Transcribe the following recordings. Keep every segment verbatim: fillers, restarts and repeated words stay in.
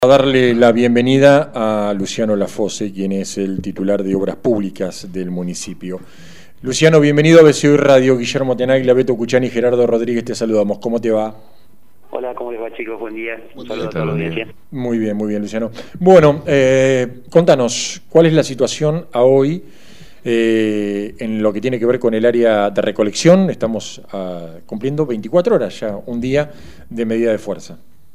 A darle la bienvenida a Luciano Lafosse, quien es el titular de Obras Públicas del municipio. Luciano, bienvenido a B C Hoy Radio. Guillermo Tenaglia, Beto Cuchani y Gerardo Rodríguez, te saludamos. ¿Cómo te va? Hola, ¿cómo les va, chicos? Buen día. Un saludo a toda la audiencia. Muy bien, muy bien, Luciano. Bueno, eh, contanos, ¿cuál es la situación a hoy eh, en lo que tiene que ver con el área de recolección? Estamos ah, cumpliendo veinticuatro horas ya, un día de medida de fuerza.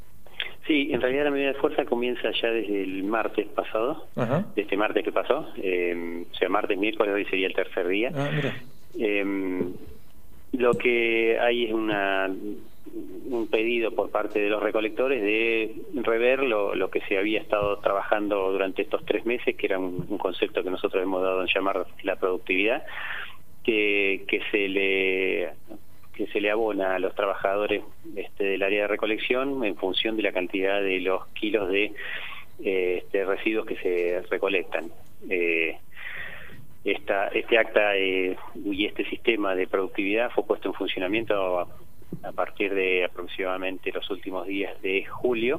Sí, en realidad la medida de fuerza comienza ya desde el martes pasado, Ajá. de este martes que pasó, eh, o sea, martes, miércoles, hoy sería el tercer día. Ah, mira. Eh, lo que hay es una un pedido por parte de los recolectores de rever lo, lo que se había estado trabajando durante estos tres meses, que era un, un concepto que nosotros hemos dado en llamar la productividad, que, que se le... que se le abona a los trabajadores este, del área de recolección en función de la cantidad de los kilos de eh, este, residuos que se recolectan. Eh, esta, este acta eh, y este sistema de productividad fue puesto en funcionamiento a, a partir de aproximadamente los últimos días de julio,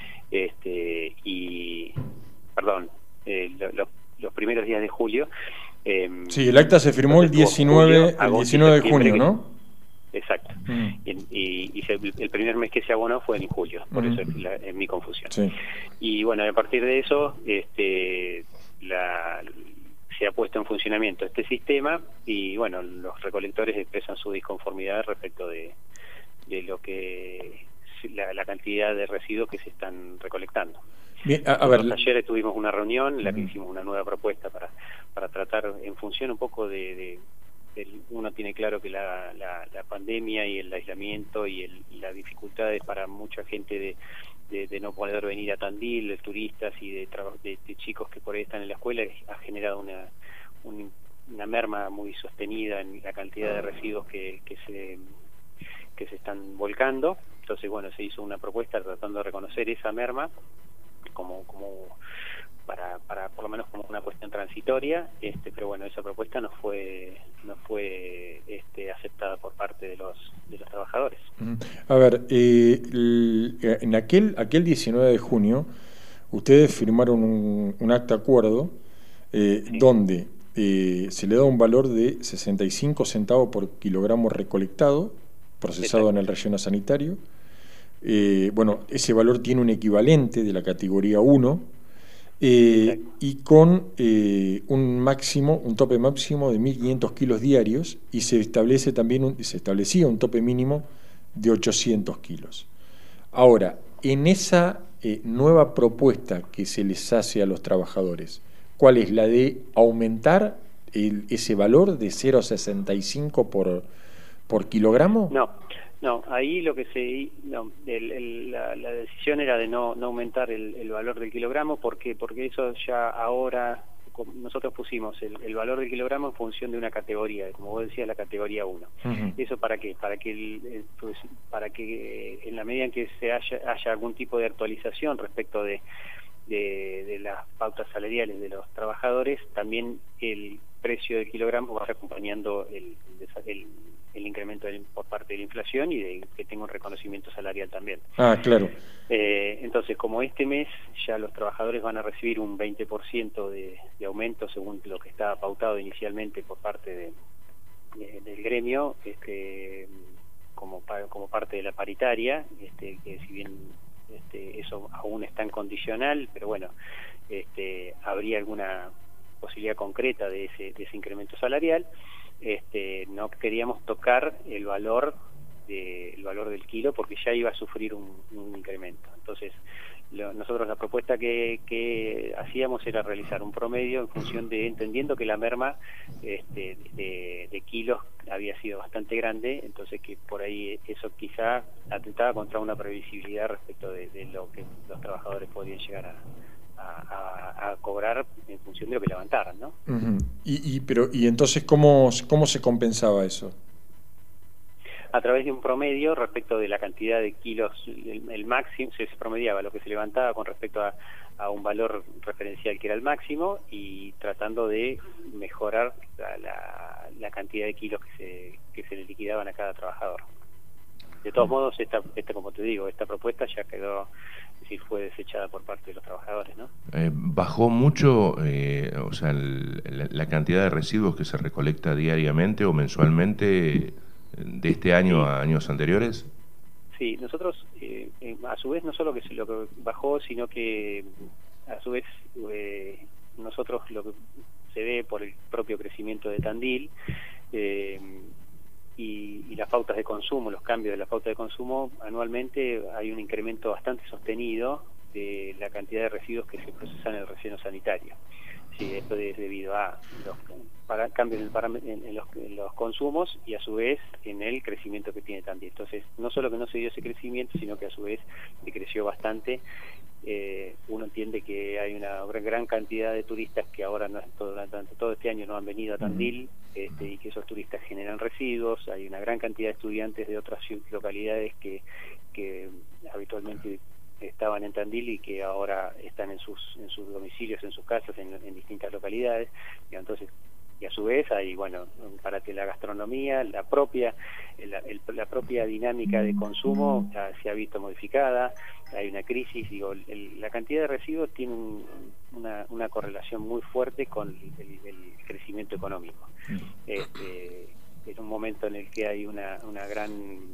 este, y, perdón, eh, lo, lo, los primeros días de julio. Eh, sí, el acta se firmó el diecinueve, julio, el diecinueve de junio, ¿no? Exacto. Mm. Y, y, y se, el primer mes que se abonó fue en julio, por mm. eso es, la, es mi confusión. Sí. Y bueno, a partir de eso este, la, se ha puesto en funcionamiento este sistema y bueno, los recolectores expresan su disconformidad respecto de, de lo que la, la cantidad de residuos que se están recolectando. Bien, a, a ver, ayer tuvimos una reunión en la que hicimos una nueva propuesta para, para tratar en función un poco de... de uno tiene claro que la, la, la pandemia y el aislamiento y, el, y las dificultades para mucha gente de, de, de no poder venir a Tandil, de turistas y de, de, de chicos que por ahí están en la escuela, ha generado una, un, una merma muy sostenida en la cantidad de residuos que, que se que se están volcando. Entonces, bueno, se hizo una propuesta tratando de reconocer esa merma como como para para por lo menos como una cuestión transitoria, este pero bueno, esa propuesta no fue no fue este aceptada por parte de los de los trabajadores. A ver, eh, el, en aquel aquel diecinueve de junio ustedes firmaron un, un acta acuerdo eh, sí. donde eh, se le da un valor de sesenta y cinco centavos por kilogramo recolectado, procesado Exacto. en el relleno sanitario. Eh, bueno, ese valor tiene un equivalente de la categoría uno, Eh, y con eh, un máximo, un tope máximo de mil quinientos kilos diarios, y se establece también un, se establecía un tope mínimo de ochocientos kilos. Ahora, en esa eh, nueva propuesta que se les hace a los trabajadores, ¿cuál es? ¿La de aumentar el, ese valor de cero coma sesenta y cinco por, por kilogramo? No. No, ahí lo que se no, el, el, la, la decisión era de no, no aumentar el, el valor del kilogramo, porque porque eso ya ahora nosotros pusimos el, el valor del kilogramo en función de una categoría, como vos decías, la categoría uno. Uh-huh. ¿Eso para qué? Para que el, el, pues, para que en la medida en que se haya, haya algún tipo de actualización respecto de, de, de las pautas salariales de los trabajadores, también el precio del kilogramo vaya acompañando el, el el incremento de, por parte de la inflación y de que tenga un reconocimiento salarial también. Ah, claro. Eh, entonces, como este mes ya los trabajadores van a recibir un veinte por ciento de, de aumento según lo que estaba pautado inicialmente por parte de, de, del gremio, este, como, como parte de la paritaria, este, que si bien este, eso aún está en condicional, pero bueno, este, habría alguna posibilidad concreta de ese, de ese incremento salarial. Este, no queríamos tocar el valor de, el valor del kilo porque ya iba a sufrir un, un incremento. Entonces lo, nosotros la propuesta que, que hacíamos era realizar un promedio en función de, entendiendo que la merma este, de, de kilos había sido bastante grande, entonces que por ahí eso quizá atentaba contra una previsibilidad respecto de, de lo que los trabajadores podían llegar a A, a, a cobrar en función de lo que levantaran, ¿no? Uh-huh. y, y pero y entonces cómo cómo se compensaba eso? A través de un promedio respecto de la cantidad de kilos, el, el máximo se, se promediaba lo que se levantaba con respecto a, a un valor referencial que era el máximo y tratando de mejorar la, la, la cantidad de kilos que se que se le liquidaban a cada trabajador. De todos modos, esta, esta, como te digo, esta propuesta ya quedó, es decir, fue desechada por parte de los trabajadores, ¿no? Eh, ¿Bajó mucho, eh, o sea, el, la, la cantidad de residuos que se recolecta diariamente o mensualmente de este año Sí. a años anteriores? Sí, nosotros, eh, a su vez, no solo que se lo que bajó, sino que a su vez eh, nosotros lo que se ve por el propio crecimiento de Tandil eh, y, y las pautas de consumo, los cambios de la pauta de consumo, anualmente hay un incremento bastante sostenido de la cantidad de residuos que se procesan en el relleno sanitario. Sí, esto es debido a los para, cambios en, el en, en, los, en los consumos y a su vez en el crecimiento que tiene Tandil. Entonces, no solo que no se dio ese crecimiento, sino que a su vez creció bastante. Eh, uno entiende que hay una gran cantidad de turistas que ahora no, todo, durante todo este año no han venido a Tandil, este, y que esos turistas generan residuos. Hay una gran cantidad de estudiantes de otras localidades que, que habitualmente estaban en Tandil y que ahora están en sus en sus domicilios, en sus casas, en, en distintas localidades. Y entonces, y a su vez hay, bueno, para que la gastronomía, la propia la, el, la propia dinámica de consumo ya se ha visto modificada. Hay una crisis, digo, el, la cantidad de residuos tiene un, una, una correlación muy fuerte con el, el crecimiento económico. Este, es un momento en el que hay una, una gran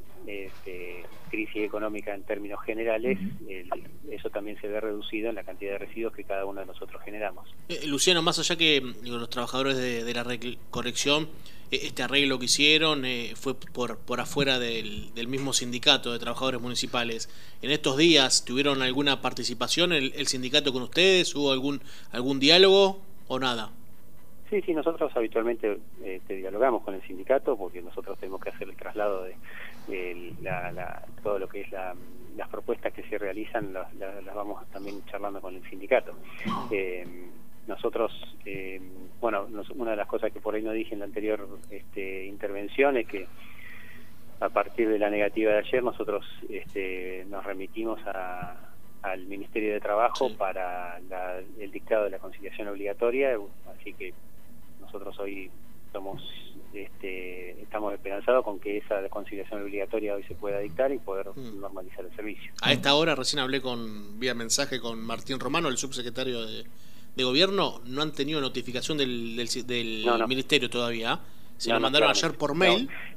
este, crisis económica en términos generales, el, eso también se ve reducido en la cantidad de residuos que cada uno de nosotros generamos. Eh, Luciano, más allá que digo, los trabajadores de, de la recolección, eh, este arreglo que hicieron eh, fue por, por afuera del, del mismo sindicato de trabajadores municipales. ¿En estos días tuvieron alguna participación el, el sindicato con ustedes? ¿Hubo algún, algún diálogo o nada? Sí, sí, nosotros habitualmente eh, te dialogamos con el sindicato porque nosotros tenemos que hacer el traslado de, de la, la, todo lo que es la, las propuestas que se realizan, las, las, las vamos también charlando con el sindicato. Eh, nosotros, eh, bueno, nos, una de las cosas que por ahí no dije en la anterior este, intervención es que a partir de la negativa de ayer nosotros este, nos remitimos a al Ministerio de Trabajo sí. para la, el dictado de la conciliación obligatoria, así que nosotros hoy somos este, estamos esperanzados con que esa conciliación obligatoria hoy se pueda dictar y poder mm. normalizar el servicio. A esta hora recién hablé con vía mensaje con Martín Romano, el subsecretario de, de Gobierno. No han tenido notificación del, del, del no, no. Ministerio todavía. Se no, lo mandaron no, ayer por mail. No.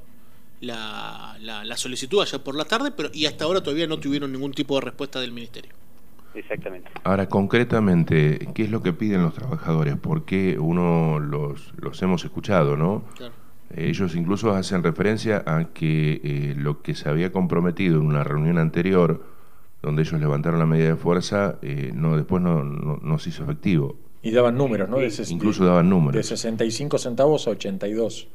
La, la, la solicitud ayer por la tarde, pero y hasta ahora todavía no tuvieron ningún tipo de respuesta del Ministerio. Exactamente. Ahora, concretamente, ¿qué es lo que piden los trabajadores? Porque uno los, los hemos escuchado, ¿no? Claro. Ellos incluso hacen referencia a que eh, lo que se había comprometido en una reunión anterior, donde ellos levantaron la medida de fuerza, eh, no después no, no, no se hizo efectivo. Y daban números, ¿no? De ses- incluso daban números. De sesenta y cinco centavos a ochenta y dos.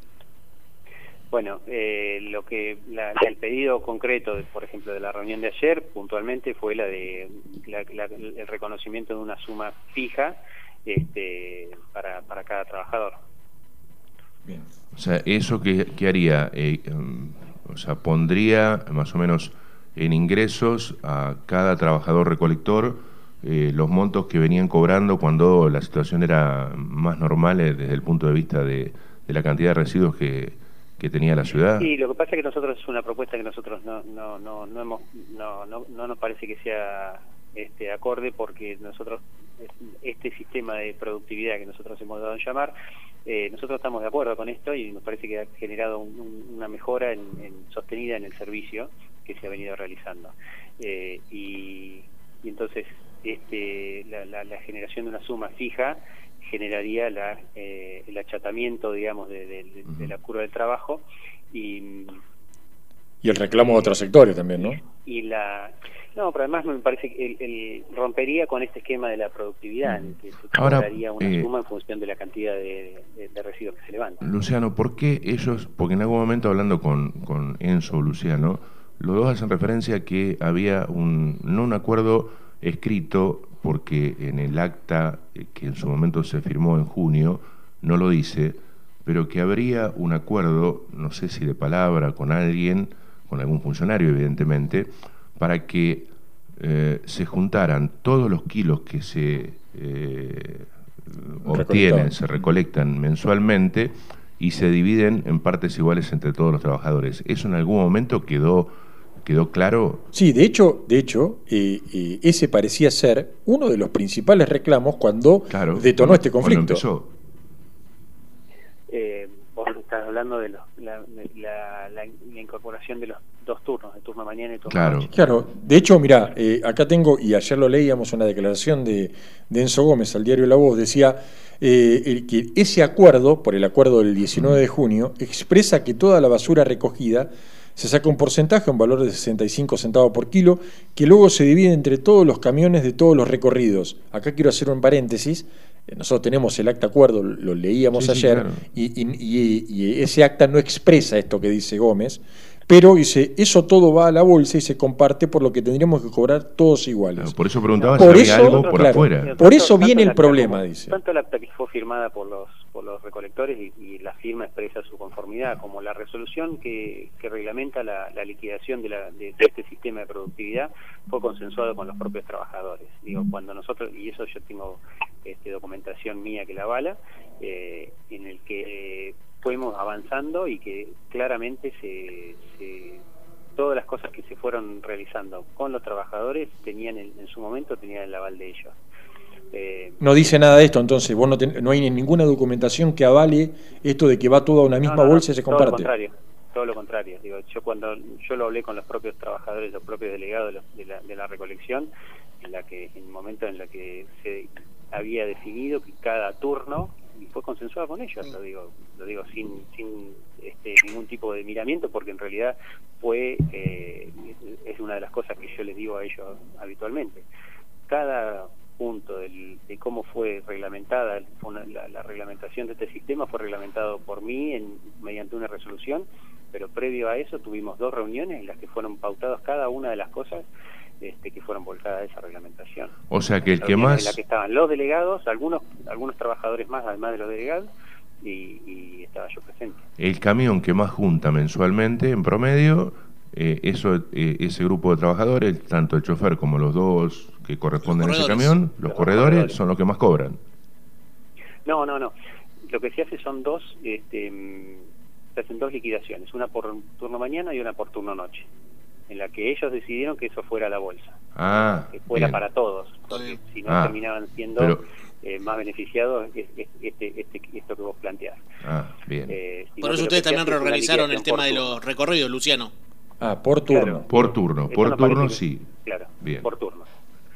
Bueno, eh, lo que la, el pedido concreto, de, por ejemplo, de la reunión de ayer, puntualmente fue la de la, la, el reconocimiento de una suma fija este, para, para cada trabajador. Bien. O sea, ¿eso qué, qué haría? Eh, um, o sea, ¿pondría más o menos en ingresos a cada trabajador recolector eh, los montos que venían cobrando cuando la situación era más normal eh, desde el punto de vista de, de la cantidad de residuos que que tenía la ciudad? Sí, lo que pasa es que nosotros es una propuesta que nosotros no no no no hemos no no, no nos parece que sea este acorde, porque nosotros este sistema de productividad que nosotros hemos dado en llamar, eh, nosotros estamos de acuerdo con esto y nos parece que ha generado un, un, una mejora en, en, sostenida en el servicio que se ha venido realizando, eh, y, y entonces este la, la, la generación de una suma fija generaría la, eh, el achatamiento, digamos, de, de, de, de la curva del trabajo y y el reclamo de otros sectores también, ¿no? Y, y la no, pero además me parece que el, el rompería con este esquema de la productividad, en que se cobraría una eh, suma en función de la cantidad de, de, de residuos que se levantan. Luciano, ¿por qué ellos? Porque en algún momento hablando con, con Enzo o Luciano, los dos hacen referencia a que había un no un acuerdo escrito, porque en el acta que en su momento se firmó en junio no lo dice, pero que habría un acuerdo, no sé si de palabra, con alguien, con algún funcionario evidentemente, para que eh, se juntaran todos los kilos que se eh, obtienen, se recolectan mensualmente y se dividen en partes iguales entre todos los trabajadores. ¿Eso en algún momento quedó ¿Quedó claro? Sí, de hecho, de hecho eh, eh, ese parecía ser uno de los principales reclamos cuando claro, detonó cuando, este conflicto. Empezó. Eh, vos estás hablando de, los, la, la, la, la incorporación de los dos turnos, el turno mañana y el turno claro. noche. Claro, de hecho, mirá, eh, acá tengo, y ayer lo leíamos, una declaración de, de Enzo Gómez al diario La Voz, decía eh, el, que ese acuerdo, por el acuerdo del diecinueve de junio, expresa que toda la basura recogida se saca un porcentaje, un valor de sesenta y cinco centavos por kilo, que luego se divide entre todos los camiones de todos los recorridos. Acá quiero hacer un paréntesis. Nosotros tenemos el acta acuerdo, lo leíamos sí, ayer, sí, claro. y, y, y, y ese acta no expresa esto que dice Gómez, pero dice, eso todo va a la bolsa y se comparte, por lo que tendríamos que cobrar todos iguales. Claro, por eso preguntaba por si eso, había algo por claro, afuera. Por eso viene el problema, como, dice. Tanto la acta que fue firmada por los por los recolectores y, y la firma expresa su conformidad, como la resolución que, que reglamenta la, la liquidación de, la, de, de este sistema de productividad, fue consensuado con los propios trabajadores. Digo, cuando nosotros, y eso yo tengo este, documentación mía que la avala, eh, en el que eh, fuimos avanzando y que claramente se, se todas las cosas que se fueron realizando con los trabajadores tenían en, en su momento tenían el aval de ellos. Eh, no dice nada de esto, entonces vos no, ten, no hay ninguna documentación que avale esto de que va todo a una misma no, no, bolsa no, y se comparte. Todo lo contrario, todo lo contrario. Digo, yo cuando yo lo hablé con los propios trabajadores, los propios delegados de, los, de, la, de la recolección, en la que en el momento en el que se había definido que cada turno, y fue consensuado con ellos, lo digo, lo digo sin sin este, ningún tipo de miramiento, porque en realidad fue eh, es una de las cosas que yo les digo a ellos habitualmente. Cada punto del, de cómo fue reglamentada una, la, la reglamentación de este sistema fue reglamentado por mí en, mediante una resolución, pero previo a eso tuvimos dos reuniones en las que fueron pautadas cada una de las cosas este, que fueron volcadas a esa reglamentación. O sea que el que más... En la que estaban los delegados, algunos algunos trabajadores más además de los delegados, y, y estaba yo presente. El camión que más junta mensualmente en promedio, eh, eso eh, ese grupo de trabajadores, tanto el chofer como los dos que corresponden a ese camión, los, los corredores, corredores son los que más cobran. No, no, no. Lo que se hace son dos, este, se hacen dos liquidaciones, una por turno mañana y una por turno noche, en la que ellos decidieron que eso fuera a la bolsa, ah, que fuera bien. para todos, porque si no ah, terminaban siendo pero, eh, más beneficiados este, este, este, esto que vos planteás. Ah, bien. Eh, por eso ustedes también reorganizaron el tema de los recorridos, Luciano. Ah, por turno. Claro, por turno, por no turno que, sí. Claro, bien. por turno.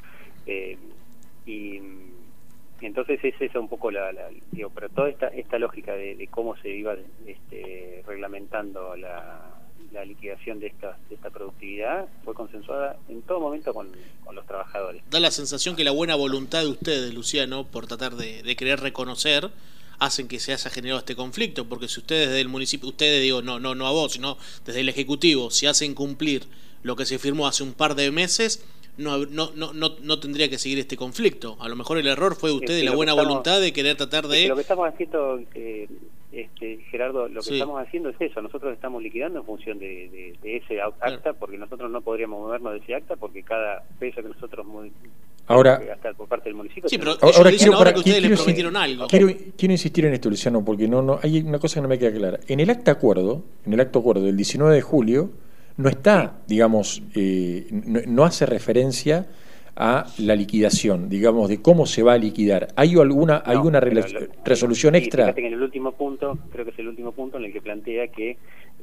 Eh, y entonces es esa un poco la, la digo, pero toda esta esta lógica de, de cómo se iba este, reglamentando la, la liquidación de esta de esta productividad fue consensuada en todo momento con, con los trabajadores. Da la sensación que la buena voluntad de ustedes, Luciano, por tratar de, de querer reconocer, hacen que se haya generado este conflicto, porque si ustedes desde el municipio, ustedes digo, no, no, no a vos, sino desde el Ejecutivo, si hacen cumplir lo que se firmó hace un par de meses, No, no, no, no, no tendría que seguir este conflicto. A lo mejor el error fue de ustedes, la buena estamos, voluntad de querer tratar de... Es que lo que estamos haciendo, eh, este, Gerardo, lo que sí. estamos haciendo es eso. Nosotros estamos liquidando en función de, de, de ese acta, claro. porque nosotros no podríamos movernos de ese acta, porque cada peso que nosotros muy, ahora gastar por parte del municipio... Sí, pero ahora, ahora quiero, ahora para, que ustedes quiero, les prometieron quiero, algo. Quiero, quiero insistir en esto, Luciano, porque no, no hay una cosa que no me queda clara. En el acta acuerdo, en el acta acuerdo del diecinueve de julio, no está, digamos, eh, no, no hace referencia a la liquidación, digamos, de cómo se va a liquidar. ¿Hay alguna no, hay una lo, resolución sí, extra? Fíjate que en el último punto, creo que es el último punto en el que plantea que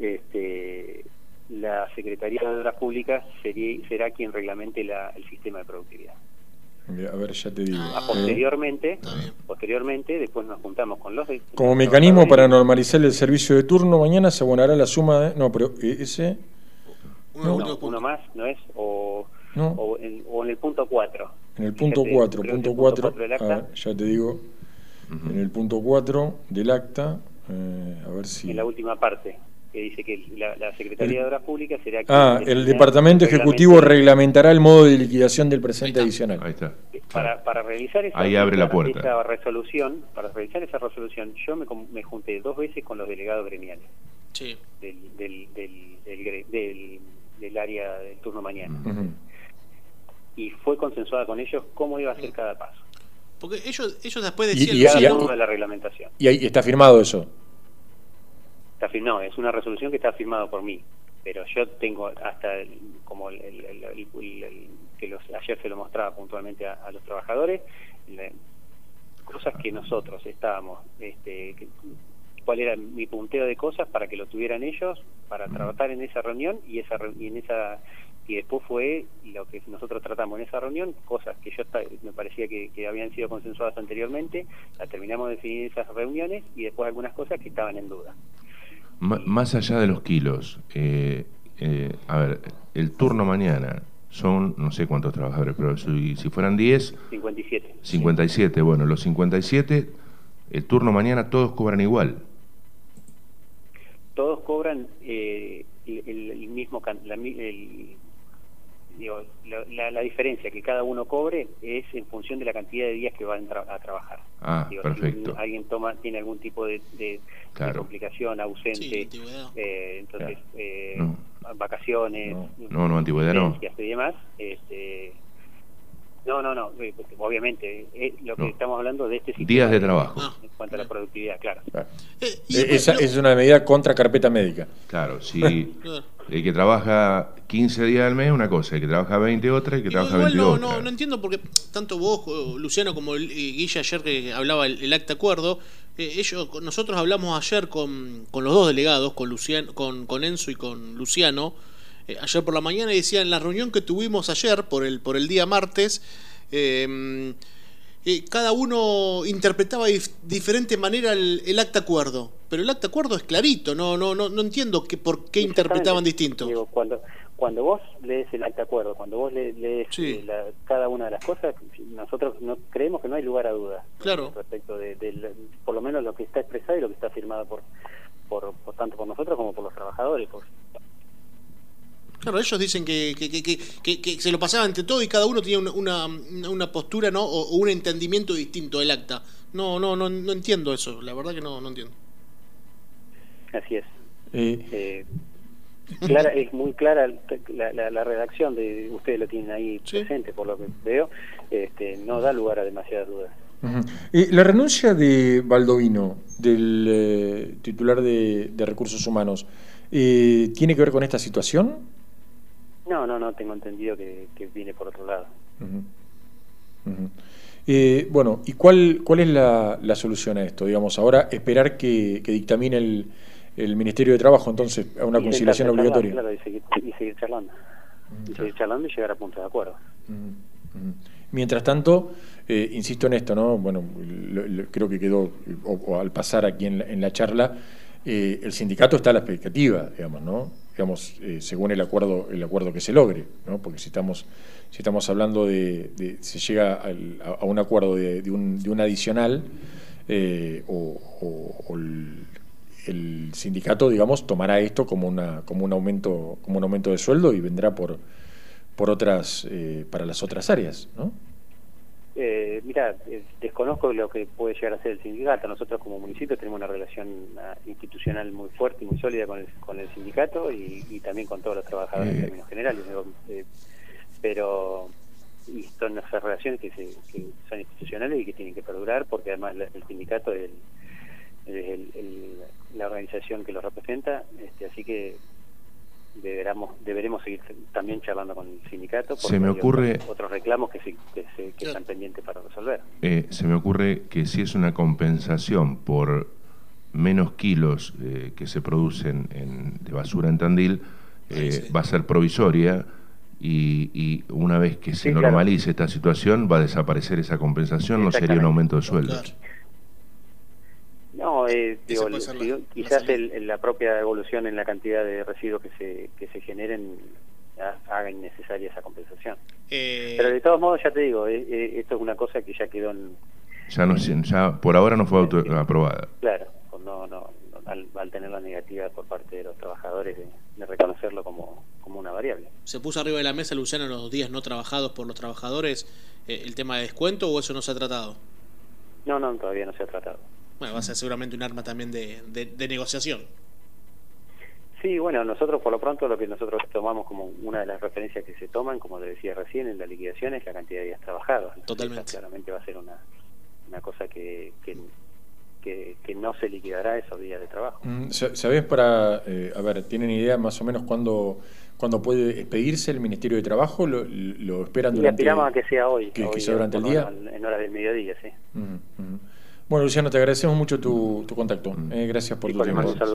este, la Secretaría de Obras Públicas sería, será quien reglamente la, el sistema de productividad. A ver, ya te digo. Ah, posteriormente, eh. posteriormente, después nos juntamos con los... Como mecanismo para normalizar el servicio de turno, mañana se abonará la suma de... No, pero ese... No, no, uno más, ¿no es? O... No. O, en, o en el punto cuatro. En el punto cuatro, punto cuatro, ya te digo, uh-huh. en el punto cuatro del acta, eh, a ver si... En la última parte, que dice que la, la Secretaría el, de Obras Públicas será... Ah, el Departamento Ejecutivo reglamentará el modo de liquidación del presente ahí adicional. Ahí está. Para, para realizar esa, ahí abre la puerta. esa resolución, para realizar esa resolución, yo me, me junté dos veces con los delegados gremiales. Sí. Del, del, del, del, del, del área del turno mañana. Uh-huh. Y fue consensuada con ellos cómo iba a ser cada paso. Porque ellos ellos después decían... Y, y, cada y, uno de la reglamentación. Y ahí está firmado eso. Está firmado, es una resolución que está firmada por mí. pero yo tengo hasta el, como el, el, el, el, el, que los, ayer se lo mostraba puntualmente a, a los trabajadores, le, cosas que nosotros estábamos, este, que, cuál era mi punteo de cosas para que lo tuvieran ellos, para trabajar en esa reunión, y esa y en esa y después fue lo que nosotros tratamos en esa reunión, cosas que yo me parecía que, que habían sido consensuadas anteriormente, las terminamos de definir en esas reuniones, y después algunas cosas que estaban en duda. M más allá de los kilos, eh, eh, a ver, el turno mañana son, no sé cuántos trabajadores, pero si, si fueran diez... cincuenta y siete. cincuenta y siete, bueno, los cincuenta y siete, el turno mañana todos cobran igual. Todos cobran eh, el, el mismo... La, el, digo, la, la, la diferencia que cada uno cobre es en función de la cantidad de días que van tra a trabajar. Ah, digo, perfecto. Si alguien toma tiene algún tipo de, de, claro. de complicación, ausente, sí, eh, entonces claro. eh, no. vacaciones, no, no, no antigüedad no. y demás, este, no, no, no, obviamente eh, lo que no. estamos hablando de este sistema días de trabajo ah, en cuanto a la productividad, claro. claro. Eh, Esa no. es una medida contra carpeta médica. Claro, si el que trabaja quince días al mes una cosa, el que trabaja veinte otra, y el que trabaja igual veinte no, otra. No, no entiendo porque tanto vos, Luciano, como Guilla ayer que hablaba el, el acta acuerdo, eh, ellos, nosotros hablamos ayer con, con los dos delegados, con Luciano, con, con Enzo y con Luciano, eh, ayer por la mañana, y decía en la reunión que tuvimos ayer por el, por el día martes, eh, Eh, cada uno interpretaba de dif diferente manera el, el acta acuerdo, pero el acta acuerdo es clarito, no no no no entiendo que, por qué interpretaban distinto. Digo, cuando cuando vos lees el acta acuerdo, cuando vos le, lees sí. eh, la, cada una de las cosas, nosotros no creemos que no hay lugar a dudas. Claro. Respecto de, de, de por lo menos lo que está expresado y lo que está firmado por por, por tanto por nosotros como por los trabajadores. Por, Claro, ellos dicen que, que, que, que, que se lo pasaba entre todo y cada uno tenía una, una, una postura, ¿no? O, o un entendimiento distinto del acta. No, no, no, no entiendo eso, la verdad que no, no entiendo. Así es. Eh. Eh, clara, es muy clara la, la, la redacción, de ustedes lo tienen ahí ¿sí? presente, por lo que veo, este, no da lugar a demasiadas dudas. Uh-huh. eh, la renuncia de Baldovino, del eh, titular de, de Recursos Humanos, eh, ¿tiene que ver con esta situación? No, no, no, tengo entendido que, que viene por otro lado. Uh-huh. Uh-huh. Eh, bueno, ¿y cuál cuál es la, la solución a esto? Digamos, ahora esperar que, que dictamine el, el Ministerio de Trabajo, entonces, a una y conciliación obligatoria. Claro, y seguir, y seguir charlando. Uh-huh. Y seguir charlando y llegar a puntos de acuerdo. Uh-huh. Uh-huh. Mientras tanto, eh, insisto en esto, ¿no? Bueno, lo, lo, creo que quedó, o, o al pasar aquí en la, en la charla, eh, el sindicato está a la expectativa, digamos, ¿no? Digamos, eh, según el acuerdo el acuerdo que se logre, ¿no? Porque si estamos si estamos hablando de, de se llega al, a, a un acuerdo de, de, un, de un adicional, eh, o, o, o el, el sindicato, digamos, tomará esto como una como un aumento como un aumento de sueldo y vendrá por por otras eh, para las otras áreas, ¿no? Eh, mira, eh, desconozco lo que puede llegar a ser el sindicato. Nosotros como municipio tenemos una relación uh, institucional muy fuerte y muy sólida con el, con el sindicato y, y también con todos los trabajadores eh. en términos generales. Eh, pero y son esas relaciones que, se, que son institucionales y que tienen que perdurar, porque además el sindicato es, el, es el, el, la organización que los representa, este, así que deberemos deberemos seguir también charlando con el sindicato porque se me ocurre otros, otros reclamos que, se, que, se, que están pendientes para resolver. Eh, se me ocurre que si es una compensación por menos kilos eh, que se producen en, de basura en Tandil, eh, sí, sí. va a ser provisoria y, y una vez que se sí, normalice claro. esta situación va a desaparecer esa compensación, no sería un aumento de sueldo. Claro. No, eh, digo, la, quizás el, el, la propia evolución en la cantidad de residuos que se que se generen haga innecesaria esa compensación. Eh... Pero de todos modos, ya te digo, eh, eh, esto es una cosa que ya quedó en... Ya, no, ya por ahora no fue auto, eh, aprobada. Claro, no, no, no al, al tener la negativa por parte de los trabajadores de, de reconocerlo como, como una variable. ¿Se puso arriba de la mesa, Luciano, los días no trabajados por los trabajadores, eh, el tema de descuento o eso no se ha tratado? No, no, todavía no se ha tratado. Bueno, va a ser seguramente un arma también de, de, de negociación. Sí, bueno, nosotros por lo pronto lo que nosotros tomamos como una de las referencias que se toman, como le decía recién, en la liquidación es la cantidad de días trabajados. Totalmente. Claramente va a ser una, una cosa que, que, que, que no se liquidará esos días de trabajo. ¿Sabés para, eh, a ver, tienen idea más o menos cuándo, cuándo puede expedirse el Ministerio de Trabajo? ¿Lo, lo esperan y durante...? aspiramos a que sea hoy. Que, hoy, que sea durante el día. En horas del mediodía, sí. Uh -huh. Bueno, Luciano, te agradecemos mucho tu, tu contacto. Eh, gracias por y tu por tiempo.